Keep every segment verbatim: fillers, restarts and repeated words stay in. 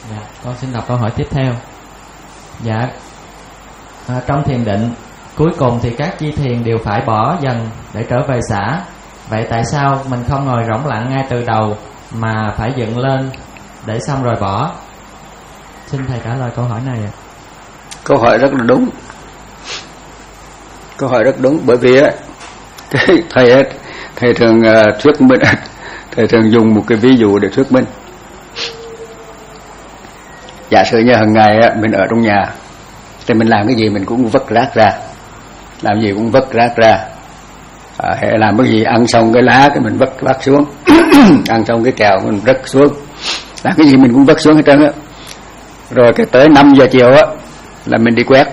Dạ, con xin đọc câu hỏi tiếp theo. Dạ, à, trong thiền định cuối cùng thì các chi thiền đều phải bỏ dần để trở về xả. Vậy tại sao mình không ngồi rỗng lặng ngay từ đầu mà phải dựng lên để xong rồi bỏ? Xin thầy trả lời câu hỏi này ạ. Câu hỏi rất là đúng. Câu hỏi rất đúng, bởi vì á cái thầy thầy thường uh, thuyết minh, thầy thường dùng một cái ví dụ để thuyết minh. Giả sử như hàng ngày á, mình ở trong nhà thì mình làm cái gì mình cũng vứt rác ra, làm gì cũng vứt rác ra. À, hay làm cái gì ăn xong cái lá cái mình vứt vác xuống, ăn xong cái kẹo mình vứt xuống, làm cái gì mình cũng vứt xuống hết trơn á. Rồi cái tới năm giờ chiều á là mình đi quét.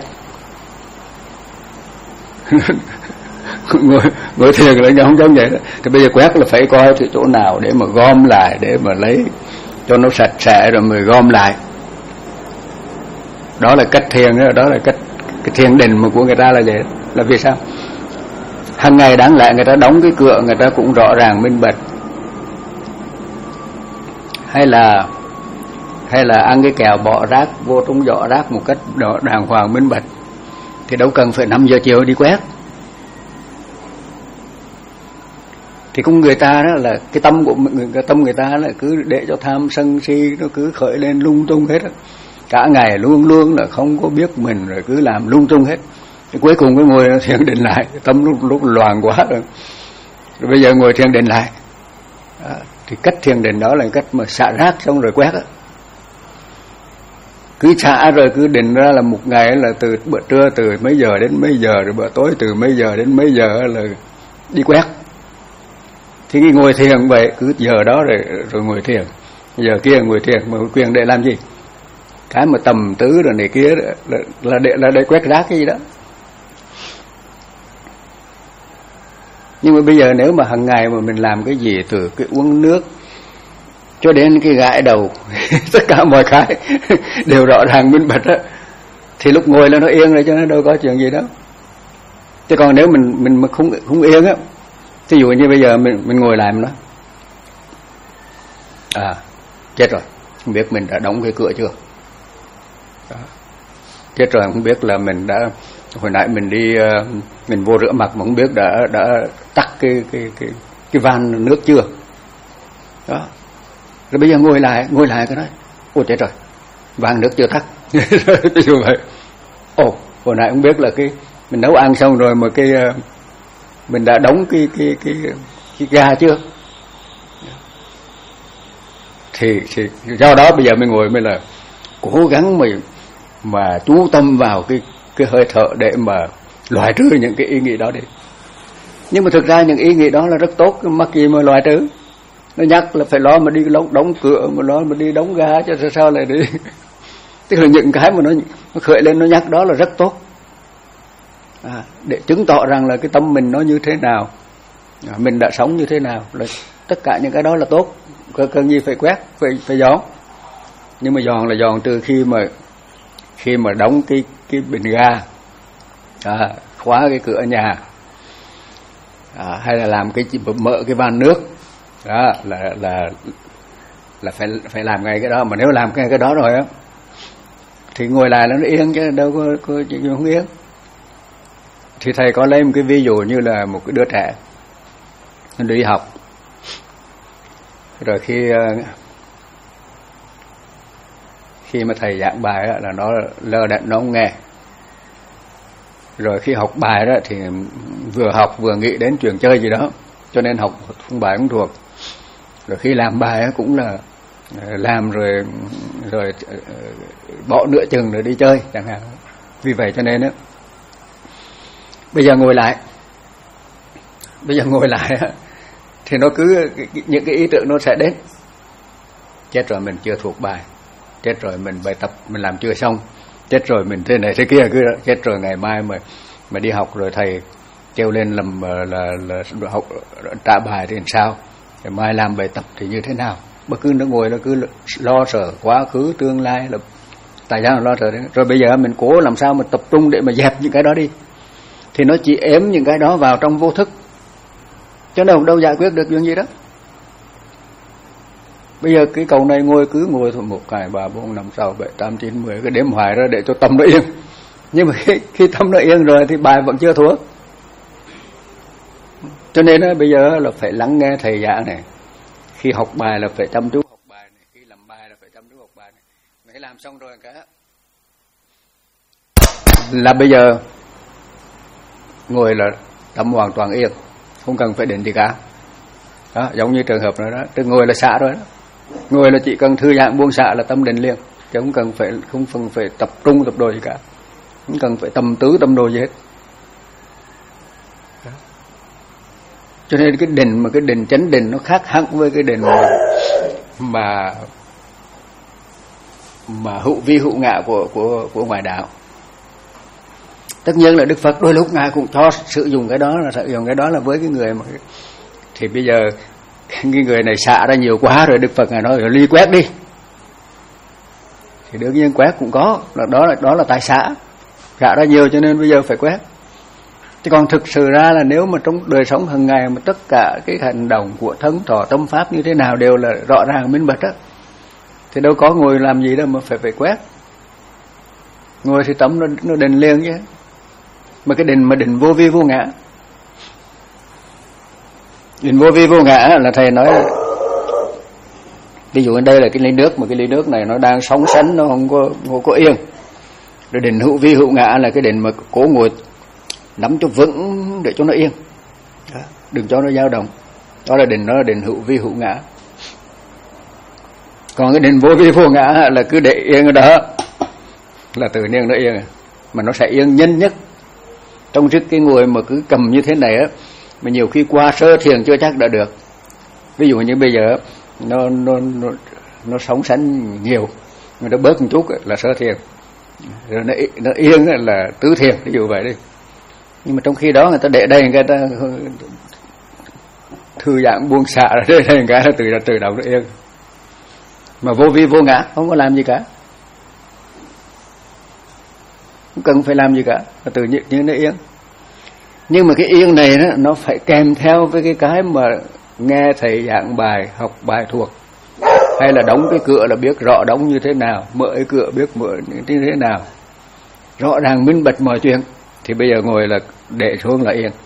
ngồi ngồi thiền là không giống vậy đó. Thì bây giờ quét là phải coi thì chỗ nào để mà gom lại, để mà lấy cho nó sạch sẽ rồi mới gom lại. Đó là cách thiền đó, đó là cách cái thiền định mà của người ta là vậy. Là vì sao? Hàng ngày đáng lẽ người ta đóng cái cửa, người ta cũng rõ ràng minh bạch. Hay là hay là ăn cái kẹo bỏ rác vô trong giỏ rác một cách đàng hoàng minh bạch, thì đâu cần phải năm giờ chiều đi quét. Thì cũng người ta đó là cái tâm của người, cái tâm người ta là cứ để cho tham sân si nó cứ khởi lên lung tung hết đó. Cả ngày luôn luôn là không có biết mình, rồi cứ làm lung tung hết. Thì cuối cùng cái ngồi thiền định lại, tâm lúc lúc loạn quá rồi. Rồi bây giờ ngồi thiền định lại. À, thì cách thiền định đó là cách mà xả rác xong rồi quét á. Cứ xả rồi cứ định ra là một ngày là từ bữa trưa từ mấy giờ đến mấy giờ, rồi bữa tối từ mấy giờ đến mấy giờ là đi quét. Thì cái ngồi thiền vậy, cứ giờ đó rồi rồi ngồi thiền, giờ kia ngồi thiền, mà quyền để làm gì? Cái mà tầm tứ rồi này kia là, là để là để quét rác cái gì đó. Nhưng mà bây giờ nếu mà hàng ngày mà mình làm cái gì, từ cái uống nước cho đến cái gãi đầu tất cả mọi cái đều rõ ràng minh bạch á, thì lúc ngồi là nó yên rồi, cho nó đâu có chuyện gì đâu. Chứ còn nếu mình mình mà không không yên á, ví dụ như bây giờ mình mình ngồi lại mình nói à chết rồi, không biết mình đã đóng cái cửa chưa. Đó. Chết rồi, không biết là mình đã hồi nãy mình đi mình vô rửa mặt mà không biết đã đã tắt cái cái cái cái van nước chưa. Đó. Rồi bây giờ ngồi lại ngồi lại cái nói ôi chết rồi, van nước chưa tắt. Ví dụ vậy. Ồ, hồi nãy không biết là cái mình nấu ăn xong rồi mà cái mình đã đóng cái cái cái cái ga chưa. Thì, thì do đó bây giờ mình ngồi mới là cố gắng mà mà chú tâm vào cái cái hơi thở để mà loại trừ những cái ý nghĩ đó đi. Nhưng mà thực ra những ý nghĩ đó là rất tốt, mắc gì mà loại trừ. Nó nhắc là phải lo mà đi đóng, đóng cửa, mà lo mà đi đóng ga, chứ sao sao lại đi. Tức là những cái mà nó, nó khởi lên nó nhắc đó là rất tốt. À, để chứng tỏ rằng là cái tâm mình nó như thế nào, à, mình đã sống như thế nào, là tất cả những cái đó là tốt. Cần gì phải quét, phải phải dọn. Nhưng mà dọn là dọn từ khi mà khi mà đóng cái cái bình ga, à, khóa cái cửa nhà, à, hay là làm cái mở cái van nước, đó là là là phải phải làm ngay cái đó. Mà nếu làm ngay cái đó rồi á thì ngồi lại nó yên, chứ đâu có có chuyện không yên. Thì thầy có lấy một cái ví dụ như là một cái đứa trẻ nó đi học, rồi khi khi mà thầy giảng bài đó, là nó lơ đễnh, nó không nghe. Rồi khi học bài đó thì vừa học vừa nghĩ đến chuyện chơi gì đó, cho nên học không bài không thuộc. Rồi khi làm bài đó cũng là làm rồi rồi bỏ nửa chừng rồi đi chơi chẳng hạn. Vì vậy cho nên đó, bây giờ ngồi lại bây giờ ngồi lại đó, thì nó cứ những cái ý tưởng nó sẽ đến. Chết rồi, mình chưa thuộc bài. Chết rồi, mình bài tập mình làm chưa xong. Chết rồi, mình thế này thế kia, cứ chết rồi ngày mai mà mà đi học rồi thầy kêu lên làm là, là, là học trả bài thì làm sao, ngày mai làm bài tập thì như thế nào. Bất cứ nó ngồi nó cứ lo sợ quá khứ tương lai, là tại sao lo sợ đấy. Rồi bây giờ mình cố làm sao mà tập trung để mà dẹp những cái đó đi, thì nó chỉ ém những cái đó vào trong vô thức, chứ đâu đâu giải quyết được chuyện gì đó. Bây giờ cái cầu này ngồi cứ ngồi thôi, một hai ba bốn năm sáu bảy tám chín mười cái đếm hoài ra để cho tâm nó yên. Nhưng mà khi, khi tâm nó yên rồi thì bài vẫn chưa thua. Cho nên đó, bây giờ là phải lắng nghe thầy giảng này. Khi học bài là phải chăm chú học bài này, khi làm bài là phải chăm chú học bài này. Phải làm xong rồi cả là bây giờ ngồi là tâm hoàn toàn yên, không cần phải định gì cả. Đó, giống như trường hợp này đó, từ ngồi là xả rồi đó. Ngồi là chỉ cần thư giãn buông xả là tâm định liền, chứ không cần phải không cần phải tập trung tập đồ gì cả, không cần phải tâm tứ tâm đồ gì hết. Đó. Cho nên cái định mà cái định chánh định nó khác hẳn với cái định mà mà, mà hữu vi hữu ngã của của của ngoại đạo. Tất nhiên là Đức Phật đôi lúc ngài cũng cho sử dụng cái đó, là sử dụng cái đó là với cái người mà thì bây giờ cái người này xả ra nhiều quá rồi, Đức Phật ngài nói rồi ly quét đi, thì đương nhiên quét cũng có, là đó là đó là tại xả xả ra nhiều cho nên bây giờ phải quét. Chứ còn thực sự ra là nếu mà trong đời sống hàng ngày mà tất cả cái hành động của thân thọ tâm pháp như thế nào đều là rõ ràng minh bạch á, thì đâu có ngồi làm gì đâu mà phải phải quét. Ngồi thì tâm nó nó định liền chứ. Mà cái định mà định vô vi vô ngã, định vô vi vô ngã là thầy nói, ví dụ ở đây là cái ly nước, mà cái ly nước này nó đang sóng sánh, nó không có không có yên. Rồi định hữu vi hữu ngã là cái định mà cố ngồi nắm cho vững để cho nó yên, đó, đừng cho nó dao động. Đó là định, đó là định hữu vi hữu ngã. Còn cái định vô vi vô ngã là cứ để yên ở đó là tự nhiên nó yên, mà nó sẽ yên nhanh nhất. Trong trước cái ngồi mà cứ cầm như thế này á, mà nhiều khi qua sơ thiền chưa chắc đã được. Ví dụ như bây giờ nó nó nó nó sóng sánh nhiều, mà nó bớt một chút là sơ thiền, rồi nó nó yên là tứ thiền, ví dụ vậy đi. Nhưng mà trong khi đó người ta để đây, người ta thư giãn buông xả ra đây, đây cái là từ từ đầu nó yên. Mà vô vi vô ngã không có làm gì cả, không cần phải làm gì cả, tự nhiên như nó yên. Nhưng mà cái yên này đó, nó phải kèm theo với cái cái mà nghe thầy giảng bài, học bài thuộc, hay là đóng cái cửa là biết rõ đóng như thế nào, mở cái cửa biết mở như thế nào, rõ ràng minh bạch mọi chuyện, thì bây giờ ngồi là để xuống là yên.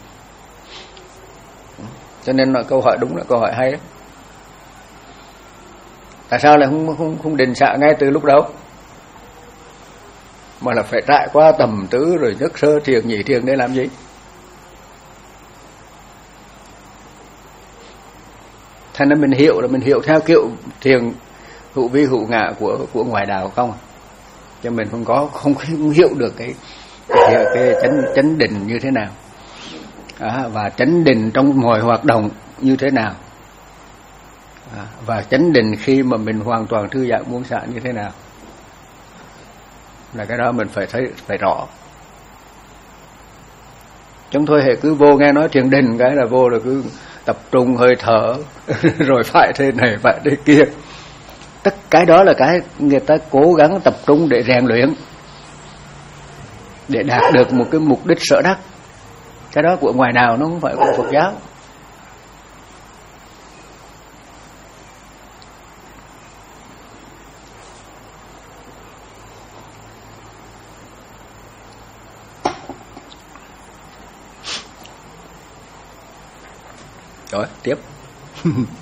Cho nên là câu hỏi đúng là câu hỏi hay đấy. Tại sao lại không không không định xạ ngay từ lúc đầu, mà là phải trải qua tầm tứ rồi nhất sơ thiền nhị thiền để làm gì? Thành ra mình hiểu là mình hiểu theo kiểu thiền hữu vi hữu ngã của của ngoại đạo không, cho mình không có không, không hiểu được cái cái, cái chánh chánh định như thế nào, à, và chánh định trong mọi hoạt động như thế nào, à, và chánh định khi mà mình hoàn toàn thư giãn buông xả như thế nào, là cái đó mình phải thấy phải rõ. Chúng tôi hệ cứ vô nghe nói thiền định cái là vô là cứ tập trung hơi thở rồi phải thế này phải thế kia. Tất cái đó là cái người ta cố gắng tập trung để rèn luyện, để đạt được một cái mục đích sở đắc. Cái đó của ngoài đạo, nó không phải của Phật giáo. Rồi, tiếp.